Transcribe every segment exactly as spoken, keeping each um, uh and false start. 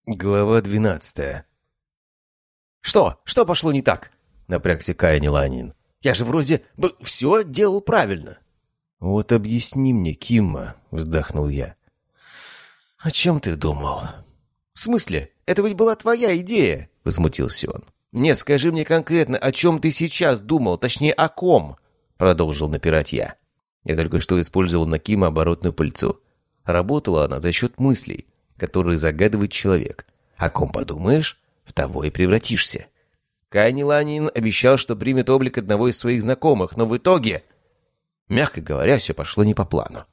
Глава двенадцатая. «Что? Что пошло не так?» — напрягся Каин Ланин. «Я же вроде бы все делал правильно». «Вот объясни мне, Кимма», — вздохнул я. «О чем ты думал?» «В смысле? Это ведь была твоя идея!» — возмутился он. «Нет, скажи мне конкретно, о чем ты сейчас думал, точнее, о ком?» — продолжил напирать я. Я только что использовал на Кима оборотную пыльцу. Работала она за счет мыслей, которые загадывает человек. О ком подумаешь, в того и превратишься. Каин Ланин обещал, что примет облик одного из своих знакомых, но в итоге, мягко говоря, все пошло не по плану.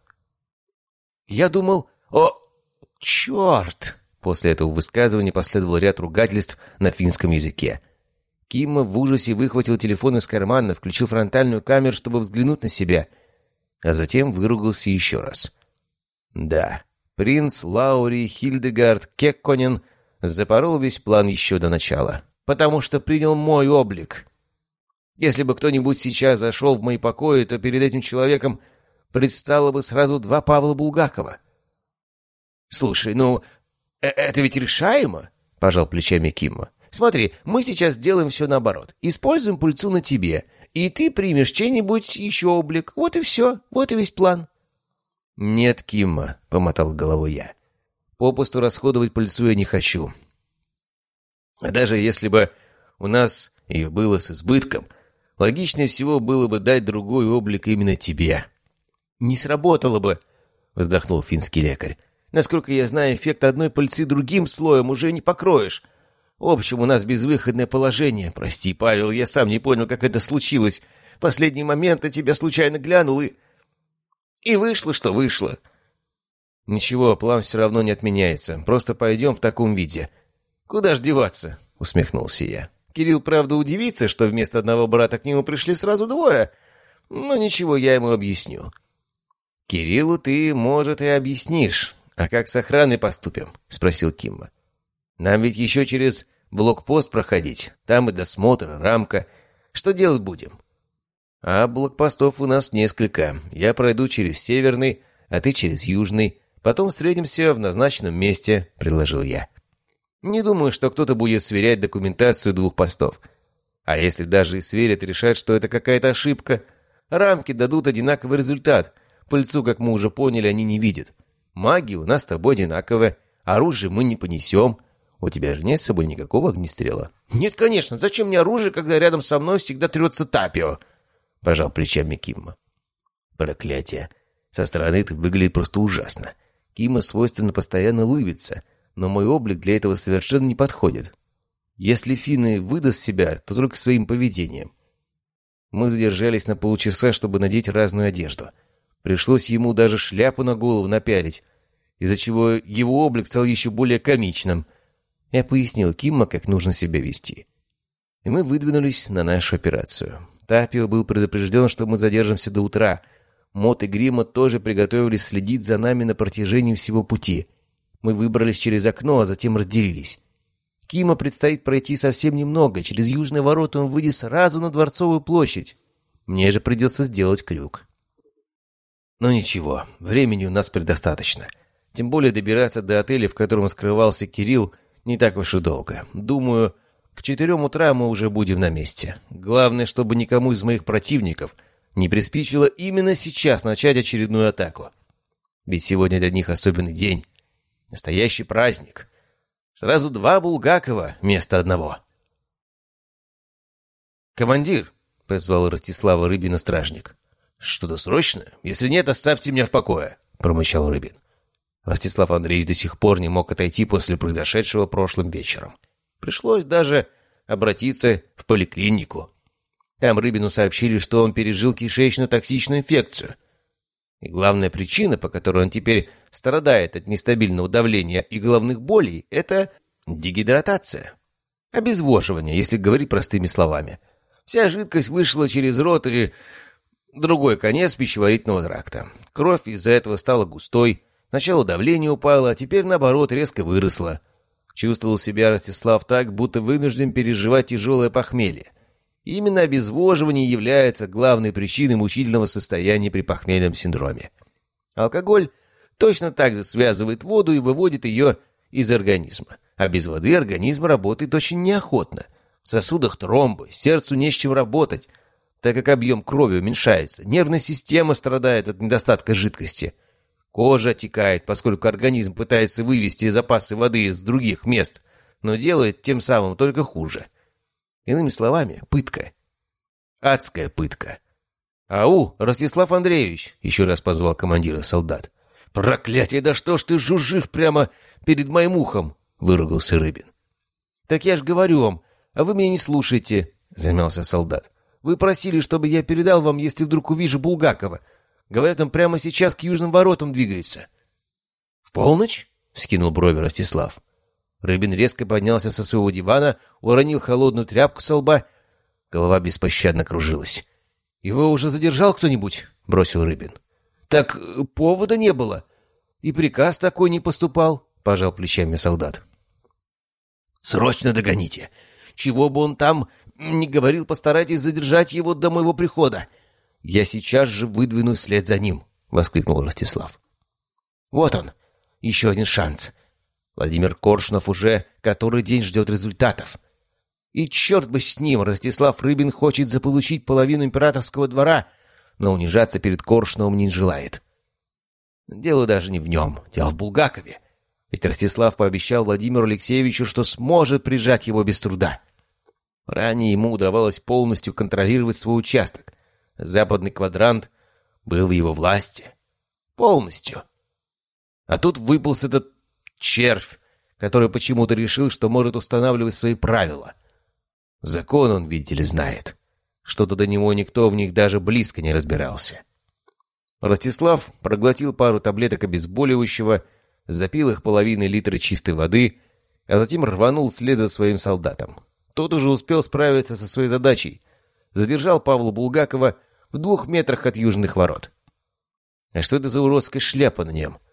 Я думал, о, черт! После этого высказывания последовал ряд ругательств на финском языке. Кимма в ужасе выхватил телефон из кармана, включил фронтальную камеру, чтобы взглянуть на себя, а затем выругался еще раз. Да, принц Лаури Хильдегард Кекконен запорол весь план еще до начала, потому что принял мой облик. Если бы кто-нибудь сейчас зашел в мои покои, то перед этим человеком предстало бы сразу два Павла Булгакова. «Слушай, ну, это ведь решаемо?» — пожал плечами Кимма. «Смотри, мы сейчас делаем все наоборот. Используем пыльцу на тебе, и ты примешь чей-нибудь еще облик. Вот и все, вот и весь план». «Нет, Кимма», — помотал головой я. «Попусту расходовать пыльцу я не хочу. А даже если бы у нас ее было с избытком, логичнее всего было бы дать другой облик именно тебе». «Не сработало бы», — вздохнул финский лекарь. «Насколько я знаю, эффект одной пыльцы другим слоем уже не покроешь. В общем, у нас безвыходное положение. Прости, Павел, я сам не понял, как это случилось. В последний момент я тебя случайно глянул и... И вышло, что вышло». «Ничего, план все равно не отменяется. Просто пойдем в таком виде». «Куда ж деваться?» — усмехнулся я. «Кирилл, правда, удивится, что вместо одного брата к нему пришли сразу двое. Но ничего, я ему объясню». «Кириллу ты, может, и объяснишь. А как с охраной поступим?» — спросил Кимма. «Нам ведь еще через блокпост проходить. Там и досмотр, и рамка. Что делать будем?» «А блокпостов у нас несколько. Я пройду через северный, а ты через южный. Потом встретимся в назначенном месте», — предложил я. «Не думаю, что кто-то будет сверять документацию двух постов. А если даже и сверят, решат, что это какая-то ошибка, рамки дадут одинаковый результат. Пыльцу, как мы уже поняли, они не видят. Магия у нас с тобой одинаковая. Оружие мы не понесем. У тебя же нет с собой никакого огнестрела?» «Нет, конечно. Зачем мне оружие, когда рядом со мной всегда трется Тапио?» — пожал плечами Кимма. «Проклятие. Со стороны ты выглядит просто ужасно. Кимма свойственно постоянно улыбиться, но мой облик для этого совершенно не подходит. Если Финны выдаст себя, то только своим поведением». Мы задержались на полчаса, чтобы надеть разную одежду. Пришлось ему даже шляпу на голову напялить, из-за чего его облик стал еще более комичным. Я пояснил Кимма, как нужно себя вести. И мы выдвинулись на нашу операцию. Тапио был предупрежден, что мы задержимся до утра. Мот и Грима тоже приготовились следить за нами на протяжении всего пути. Мы выбрались через окно, а затем разделились. Кима предстоит пройти совсем немного. Через южные ворота он выйдет сразу на Дворцовую площадь. Мне же придется сделать крюк. Но ничего, времени у нас предостаточно. Тем более добираться до отеля, в котором скрывался Кирилл, не так уж и долго. Думаю, к четырем утра мы уже будем на месте. Главное, чтобы никому из моих противников не приспичило именно сейчас начать очередную атаку. Ведь сегодня для них особенный день. Настоящий праздник. Сразу два Булгакова вместо одного. «Командир!» — позвал Ростислава Рыбина стражник. «Что-то срочное? Если нет, оставьте меня в покое», — промычал Рыбин. Ростислав Андреевич до сих пор не мог отойти после произошедшего прошлым вечером. Пришлось даже обратиться в поликлинику. Там Рыбину сообщили, что он пережил кишечно-токсичную инфекцию. И главная причина, по которой он теперь страдает от нестабильного давления и головных болей, это дегидратация. Обезвоживание, если говорить простыми словами. Вся жидкость вышла через рот и другой конец пищеварительного тракта. Кровь из-за этого стала густой. Сначала давление упало, а теперь, наоборот, резко выросло. Чувствовал себя Ростислав так, будто вынужден переживать тяжелое похмелье. Именно обезвоживание является главной причиной мучительного состояния при похмельном синдроме. Алкоголь точно так же связывает воду и выводит ее из организма. А без воды организм работает очень неохотно. В сосудах тромбы, сердцу не с чем работать, так как объем крови уменьшается. Нервная система страдает от недостатка жидкости. Кожа отекает, поскольку организм пытается вывести запасы воды из других мест, но делает тем самым только хуже. Иными словами, пытка. Адская пытка. «Ау, Ростислав Андреевич!» — еще раз позвал командира солдат. «Проклятие, да что ж ты жужжишь прямо перед моим ухом!» — выругался Рыбин. «Так я ж говорю вам, а вы меня не слушаете!» — замялся солдат. «Вы просили, чтобы я передал вам, если вдруг увижу Булгакова. Говорят, он прямо сейчас к южным воротам двигается». «В полночь?» — вскинул брови Ростислав. Рыбин резко поднялся со своего дивана, уронил холодную тряпку со лба. Голова беспощадно кружилась. «Его уже задержал кто-нибудь?» — бросил Рыбин. «Так повода не было. И приказ такой не поступал», — пожал плечами солдат. «Срочно догоните. Чего бы он там ни говорил, постарайтесь задержать его до моего прихода. Я сейчас же выдвину вслед за ним», — воскликнул Ростислав. «Вот он, еще один шанс. Владимир Коршунов уже который день ждет результатов. И черт бы с ним, Ростислав Рыбин хочет заполучить половину императорского двора, но унижаться перед Коршуновым не желает. Дело даже не в нем, дело в Булгакове. Ведь Ростислав пообещал Владимиру Алексеевичу, что сможет прижать его без труда. Ранее ему удавалось полностью контролировать свой участок. Западный квадрант был в его власти. Полностью. А тут выполз этот червь, который почему-то решил, что может устанавливать свои правила. Закон он, видите ли, знает. Что-то до него никто в них даже близко не разбирался. Ростислав проглотил пару таблеток обезболивающего, запил их половиной литра чистой воды, а затем рванул вслед за своим солдатом. Тот уже успел справиться со своей задачей. Задержал Павла Булгакова в двух метрах от южных ворот. А что это за уродская шляпа на нем?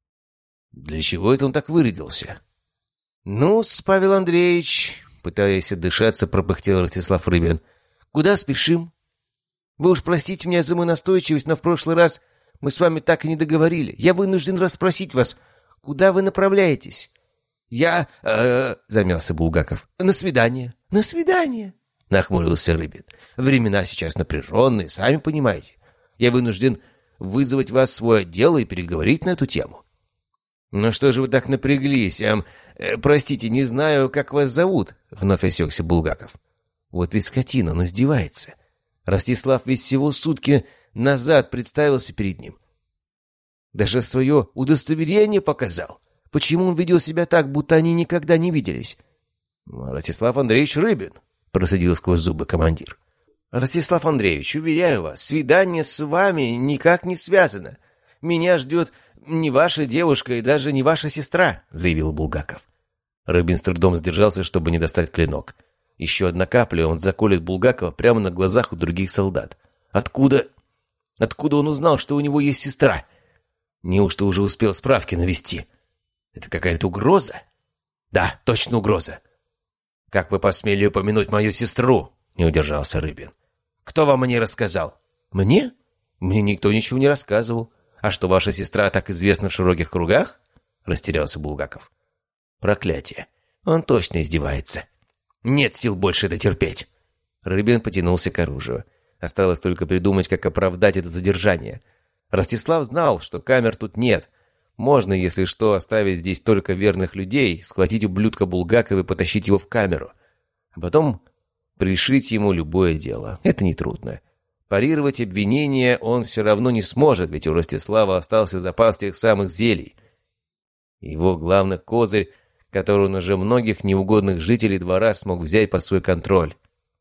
Для чего это он так вырядился? «Ну, Павел Андреевич», — пытаясь отдышаться, пропыхтел Ростислав Рыбин, — «куда спешим? Вы уж простите меня за мою настойчивость, но в прошлый раз мы с вами так и не договорили. Я вынужден расспросить вас, куда вы направляетесь?» «Я...» э, — замялся Булгаков. «На свидание». «На свидание?» — нахмурился Рыбин. «Времена сейчас напряженные, сами понимаете. Я вынужден вызвать вас в свой отдел и переговорить на эту тему». «Ну что же вы так напряглись? Эм, э, простите, не знаю, как вас зовут», — вновь осекся Булгаков. «Вот ведь скотина, он издевается. Ростислав ведь всего сутки назад представился перед ним. Даже свое удостоверение показал. Почему он ведет себя так, будто они никогда не виделись?» «Ростислав Андреевич Рыбин», — процедил сквозь зубы командир. «Ростислав Андреевич, уверяю вас, свидание с вами никак не связано. Меня ждет не ваша девушка и даже не ваша сестра», — заявил Булгаков. Рыбин с трудом сдержался, чтобы не достать клинок. Еще одна капля, он заколет Булгакова прямо на глазах у других солдат. Откуда... Откуда он узнал, что у него есть сестра? Неужто уже успел справки навести? Это какая-то угроза? Да, точно угроза. «Как вы посмели упомянуть мою сестру?» — не удержался Рыбин. «Кто вам о ней рассказал?» «Мне? Мне никто ничего не рассказывал. А что, ваша сестра так известна в широких кругах?» — растерялся Булгаков. «Проклятие. Он точно издевается. Нет сил больше это терпеть». Рыбин потянулся к оружию. Осталось только придумать, как оправдать это задержание. Ростислав знал, что камер тут нет. Можно, если что, оставить здесь только верных людей, схватить ублюдка Булгакова и потащить его в камеру. А потом пришить ему любое дело. Это нетрудно. Парировать обвинения он все равно не сможет, ведь у Ростислава остался запас тех самых зелий. Его главный козырь, который он уже многих неугодных жителей двора смог взять под свой контроль.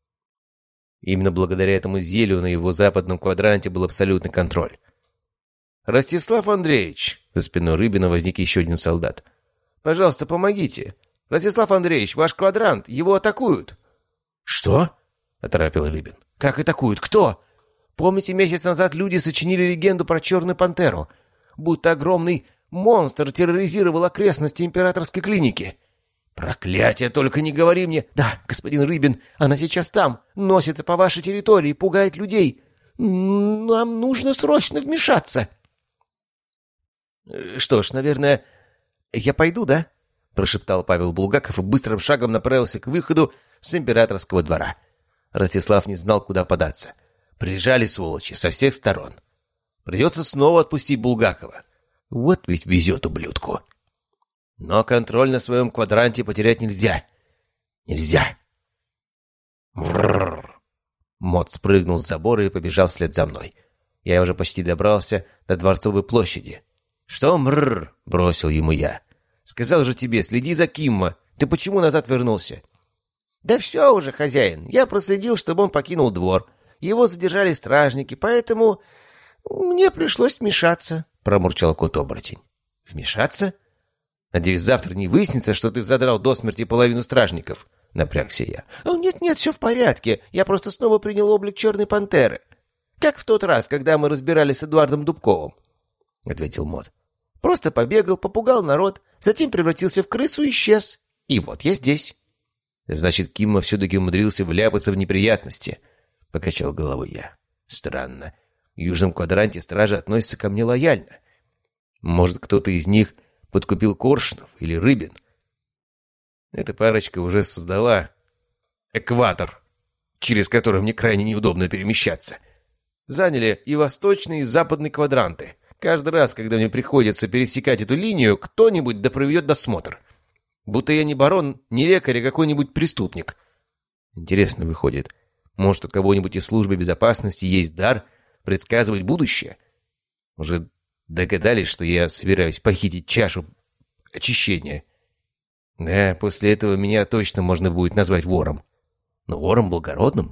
Именно благодаря этому зелью на его западном квадранте был абсолютный контроль. «Ростислав Андреевич!» — за спиной Рыбина возник еще один солдат. «Пожалуйста, помогите! Ростислав Андреевич, ваш квадрант! Его атакуют!» «Что?» — оторопил Рыбин. «Как атакуют? Кто?» «Помните, месяц назад люди сочинили легенду про Черную Пантеру? Будто огромный монстр терроризировал окрестности императорской клиники». «Проклятие, только не говори мне!» «Да, господин Рыбин, она сейчас там, носится по вашей территории, пугает людей. Нам нужно срочно вмешаться». «Что ж, наверное, я пойду, да?» — прошептал Павел Булгаков и быстрым шагом направился к выходу с императорского двора. Ростислав не знал, куда податься. Прижали сволочи со всех сторон. Придется снова отпустить Булгакова. Вот ведь везет ублюдку. Но контроль на своем квадранте потерять нельзя. Нельзя. Врррр. Мот спрыгнул с забора и побежал вслед за мной. Я уже почти добрался до Дворцовой площади. «Что, мрррр?» — бросил ему я. «Сказал же тебе, следи за Киммо. Ты почему назад вернулся?» «Да все уже, хозяин. Я проследил, чтобы он покинул двор. Его задержали стражники, поэтому мне пришлось вмешаться», — промурчал кот-оборотень. «Вмешаться? Надеюсь, завтра не выяснится, что ты задрал до смерти половину стражников?» — напрягся я. «Нет-нет, все в порядке. Я просто снова принял облик черной пантеры. Как в тот раз, когда мы разбирались с Эдуардом Дубковым», — ответил Мот. «Просто побегал, попугал народ, затем превратился в крысу и исчез. И вот я здесь». «Значит, Киммо все-таки умудрился вляпаться в неприятности», — покачал головой я. «Странно. В Южном квадранте стражи относятся ко мне лояльно. Может, кто-то из них подкупил Коршунов или Рыбин. Эта парочка уже создала экватор, через который мне крайне неудобно перемещаться. Заняли и восточный, и западный квадранты. Каждый раз, когда мне приходится пересекать эту линию, кто-нибудь да проведет досмотр. Будто я не барон, не лекарь, а какой-нибудь преступник. Интересно выходит, может, у кого-нибудь из службы безопасности есть дар предсказывать будущее? Уже догадались, что я собираюсь похитить чашу очищения? Да, после этого меня точно можно будет назвать вором. Но вором благородным?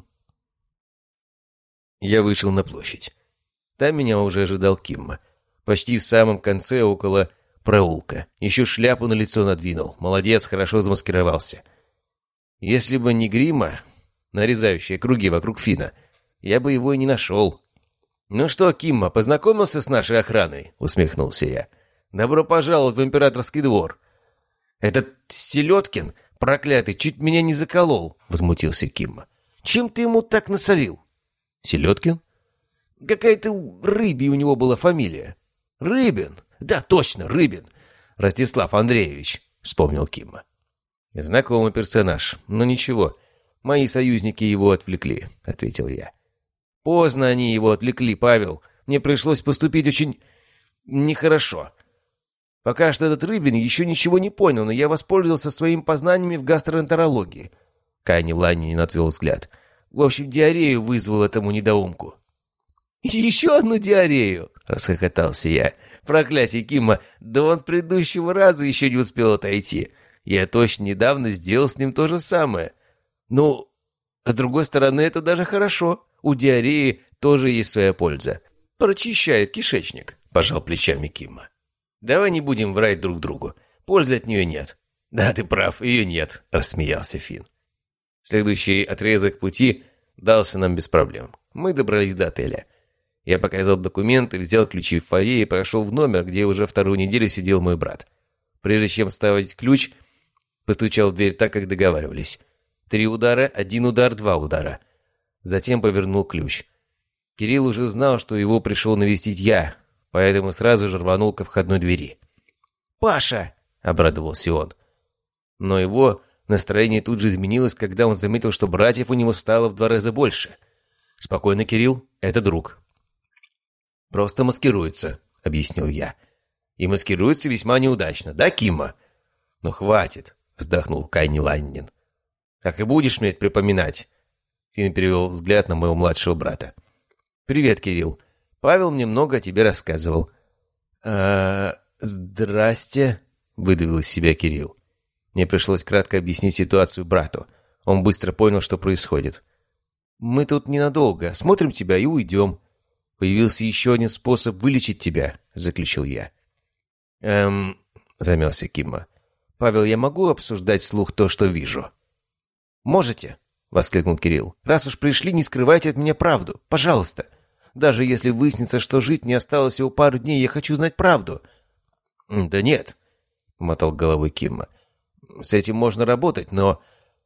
Я вышел на площадь. Там меня уже ожидал Киммо. Почти в самом конце, около проулка. Еще шляпу на лицо надвинул. Молодец, хорошо замаскировался. Если бы не грима, нарезающая круги вокруг Фина, я бы его и не нашел. «Ну что, Киммо, познакомился с нашей охраной?» — усмехнулся я. «Добро пожаловать в императорский двор». «Этот Селедкин, проклятый, чуть меня не заколол», — возмутился Киммо. «Чем ты ему так насолил?» «Селедкин?» «Какая-то Рыбий у него была фамилия». «Рыбин? Да, точно, Рыбин. Ростислав Андреевич», — вспомнил Киммо. «Знакомый персонаж, но ничего. Мои союзники его отвлекли», — ответил я. «Поздно они его отвлекли, Павел. Мне пришлось поступить очень нехорошо. Пока что этот Рыбин еще ничего не понял, но я воспользовался своими познаниями в гастроэнтерологии». Кайни Ланнин отвел взгляд. «В общем, диарею вызвал этому недоумку». «Еще одну диарею!» — расхохотался я. «Проклятие, Киммо, да он с предыдущего раза еще не успел отойти. Я точно недавно сделал с ним то же самое. Ну, с другой стороны, это даже хорошо. У диареи тоже есть своя польза. Прочищает кишечник», — пожал плечами Киммо. «Давай не будем врать друг другу. Пользы от нее нет». «Да, ты прав, ее нет», — рассмеялся Финн. Следующий отрезок пути дался нам без проблем. Мы добрались до отеля. Я показал документы, взял ключи в фойе и прошел в номер, где уже вторую неделю сидел мой брат. Прежде чем вставить ключ, постучал в дверь так, как договаривались. Три удара, один удар, два удара. Затем повернул ключ. Кирилл уже знал, что его пришел навестить я, поэтому сразу же рванул ко входной двери. «Паша!» — обрадовался он. Но его настроение тут же изменилось, когда он заметил, что братьев у него стало в два раза больше. «Спокойно, Кирилл, это друг». «Просто маскируется», — объяснил я. «И маскируется весьма неудачно, да, Киммо?» «Ну, хватит», — вздохнул Кайни Ланнин. «Так и будешь мне это припоминать?» Финн перевел взгляд на моего младшего брата. «Привет, Кирилл. Павел мне много о тебе рассказывал». «А, здрасте», — выдавил из себя Кирилл. Мне пришлось кратко объяснить ситуацию брату. Он быстро понял, что происходит. «Мы тут ненадолго. Смотрим тебя и уйдем. Появился еще один способ вылечить тебя», — заключил я. «Эм...» — замялся Киммо. «Павел, я могу обсуждать вслух то, что вижу?» «Можете», — воскликнул Кирилл. «Раз уж пришли, не скрывайте от меня правду. Пожалуйста. Даже если выяснится, что жить мне осталось всего пару дней, я хочу знать правду». «Да нет», — мотал головой Киммо. «С этим можно работать, но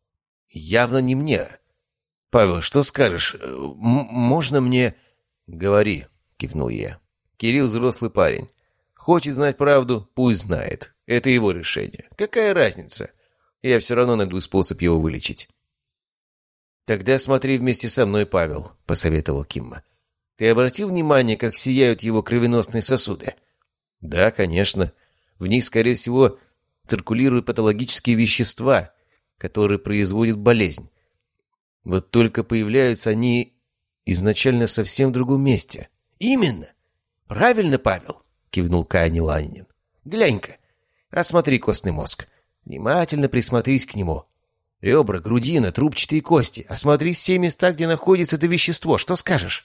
явно не мне. Павел, что скажешь? М- можно мне...» «Говори», — кивнул я. «Кирилл взрослый парень. Хочет знать правду, пусть знает. Это его решение. Какая разница? Я все равно найду способ его вылечить. «Тогда смотри вместе со мной, Павел», — посоветовал Кимма. «Ты обратил внимание, как сияют его кровеносные сосуды?» «Да, конечно. В них, скорее всего, циркулируют патологические вещества, которые производят болезнь. Вот только появляются они изначально совсем в другом месте». «Именно! Правильно, Павел!» — кивнул Каин Ланинин. «Глянь-ка, осмотри костный мозг. Внимательно присмотрись к нему. Ребра, грудина, трубчатые кости. Осмотри все места, где находится это вещество. Что скажешь?»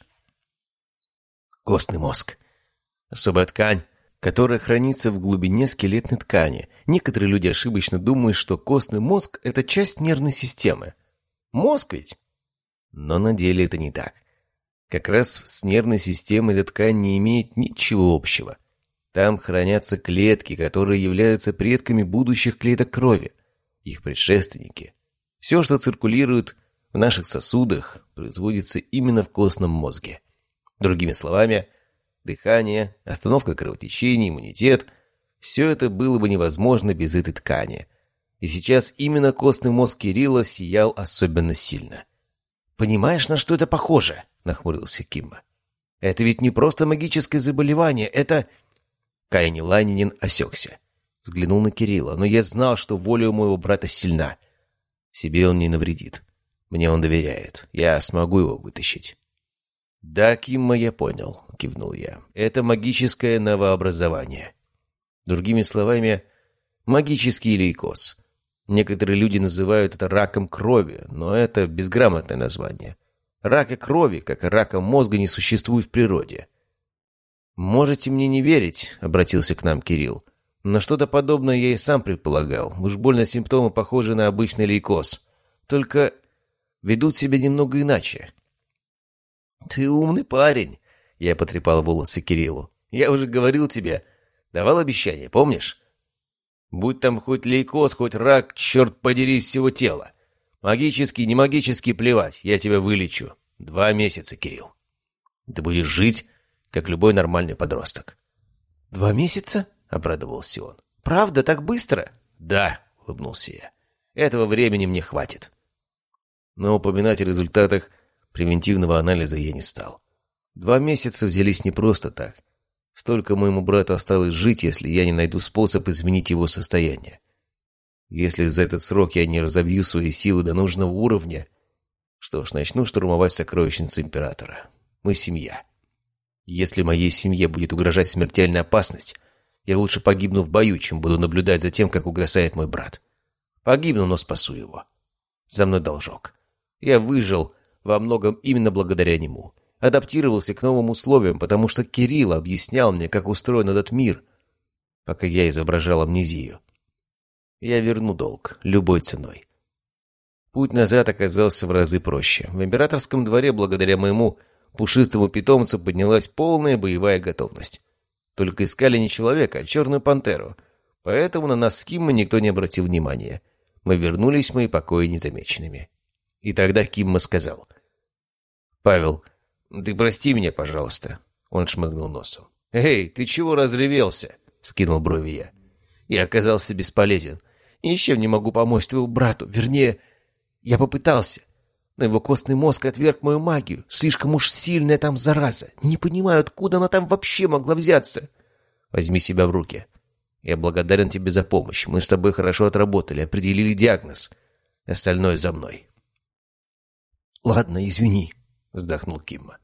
Костный мозг. Особая ткань, которая хранится в глубине скелетной ткани. Некоторые люди ошибочно думают, что костный мозг – это часть нервной системы. Мозг ведь? Но на деле это не так. Как раз с нервной системой эта ткань не имеет ничего общего. Там хранятся клетки, которые являются предками будущих клеток крови, их предшественники. Все, что циркулирует в наших сосудах, производится именно в костном мозге. Другими словами, дыхание, остановка кровотечения, иммунитет – все это было бы невозможно без этой ткани. И сейчас именно костный мозг Кирилла сиял особенно сильно. «Понимаешь, на что это похоже?» – нахмурился Кимма. «Это ведь не просто магическое заболевание, это...» Каин Ланинин осекся. Взглянул на Кирилла, но я знал, что воля у моего брата сильна. Себе он не навредит. Мне он доверяет. Я смогу его вытащить. «Да, Кимма, я понял», — кивнул я. «Это магическое новообразование. Другими словами, магический лейкоз. Некоторые люди называют это раком крови, но это безграмотное название. Рака крови, как и рака мозга, не существует в природе». «Можете мне не верить», — обратился к нам Кирилл. «Но что-то подобное я и сам предполагал. Уж больно симптомы похожи на обычный лейкоз. Только ведут себя немного иначе». «Ты умный парень», — я потрепал волосы Кириллу. «Я уже говорил тебе. Давал обещание, помнишь? Будь там хоть лейкоз, хоть рак, черт подери, всего тела. Магический, не магический, плевать, я тебя вылечу. Два месяца, Кирилл. Ты будешь жить, как любой нормальный подросток». «Два месяца?» — обрадовался он. «Правда, так быстро?» «Да», — улыбнулся я. «Этого времени мне хватит». Но упоминать о результатах превентивного анализа я не стал. Два месяца взялись не просто так. Столько моему брату осталось жить, если я не найду способ изменить его состояние. Если за этот срок я не разовью свои силы до нужного уровня, что ж, начну штурмовать сокровищницу императора. Мы семья. Если моей семье будет угрожать смертельная опасность, я лучше погибну в бою, чем буду наблюдать за тем, как угасает мой брат. Погибну, но спасу его. За мной должок. Я выжил во многом именно благодаря нему. Адаптировался к новым условиям, потому что Кирилл объяснял мне, как устроен этот мир, пока я изображал амнезию. Я верну долг, любой ценой. Путь назад оказался в разы проще. В императорском дворе, благодаря моему пушистому питомцу, поднялась полная боевая готовность. Только искали не человека, а черную пантеру. Поэтому на нас с Киммой никто не обратил внимания. Мы вернулись в мои покои незамеченными. И тогда Кимма сказал: «Павел, ты прости меня, пожалуйста». Он шмыгнул носом. «Эй, ты чего разревелся?» — скинул брови я. «Я оказался бесполезен. Ничем не могу помочь твоему брату. Вернее, я попытался. Но его костный мозг отверг мою магию. Слишком уж сильная там зараза. Не понимаю, откуда она там вообще могла взяться. Возьми себя в руки. Я благодарен тебе за помощь. Мы с тобой хорошо отработали, определили диагноз. Остальное за мной». «Ладно, извини», — вздохнул Кимма.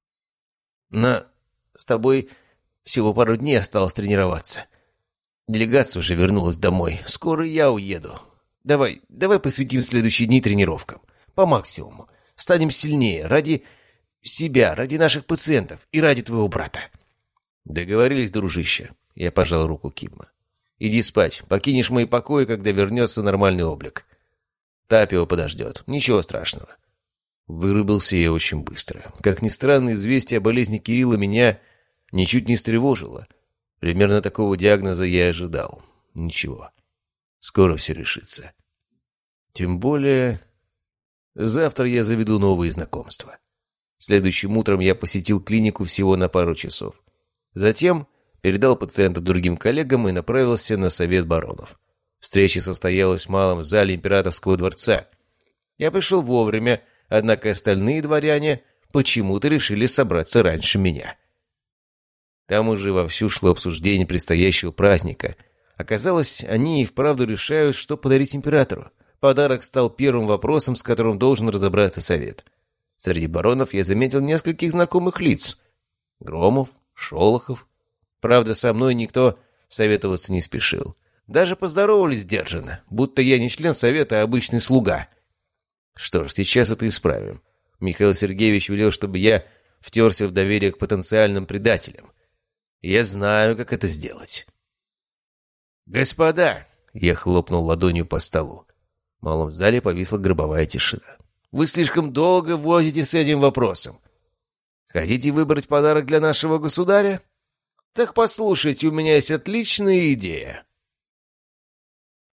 «Но с тобой всего пару дней осталось тренироваться. Делегация уже вернулась домой. Скоро я уеду. Давай, давай посвятим следующие дни тренировкам. По максимуму. Станем сильнее. Ради себя, ради наших пациентов и ради твоего брата». «Договорились, дружище». Я пожал руку Кимма. «Иди спать. Покинешь мои покои, когда вернется нормальный облик. Тапио подождет. Ничего страшного». Вырубился я очень быстро. Как ни странно, известие о болезни Кирилла меня ничуть не встревожило. Примерно такого диагноза я и ожидал. Ничего. Скоро все решится. Тем более, завтра я заведу новые знакомства. Следующим утром я посетил клинику всего на пару часов. Затем передал пациента другим коллегам и направился на совет баронов. Встреча состоялась в малом зале императорского дворца. Я пришел вовремя, однако остальные дворяне почему-то решили собраться раньше меня. Там уже вовсю шло обсуждение предстоящего праздника. Оказалось, они и вправду решают, что подарить императору. Подарок стал первым вопросом, с которым должен разобраться совет. Среди баронов я заметил нескольких знакомых лиц. Громов, Шолохов. Правда, со мной никто советоваться не спешил. Даже поздоровались сдержанно, будто я не член совета, а обычный слуга. Что ж, сейчас это исправим. Михаил Сергеевич велел, чтобы я втерся в доверие к потенциальным предателям. Я знаю, как это сделать. «Господа!» — я хлопнул ладонью по столу. В малом зале повисла гробовая тишина. «Вы слишком долго возитесь с этим вопросом. Хотите выбрать подарок для нашего государя? Так послушайте, у меня есть отличная идея».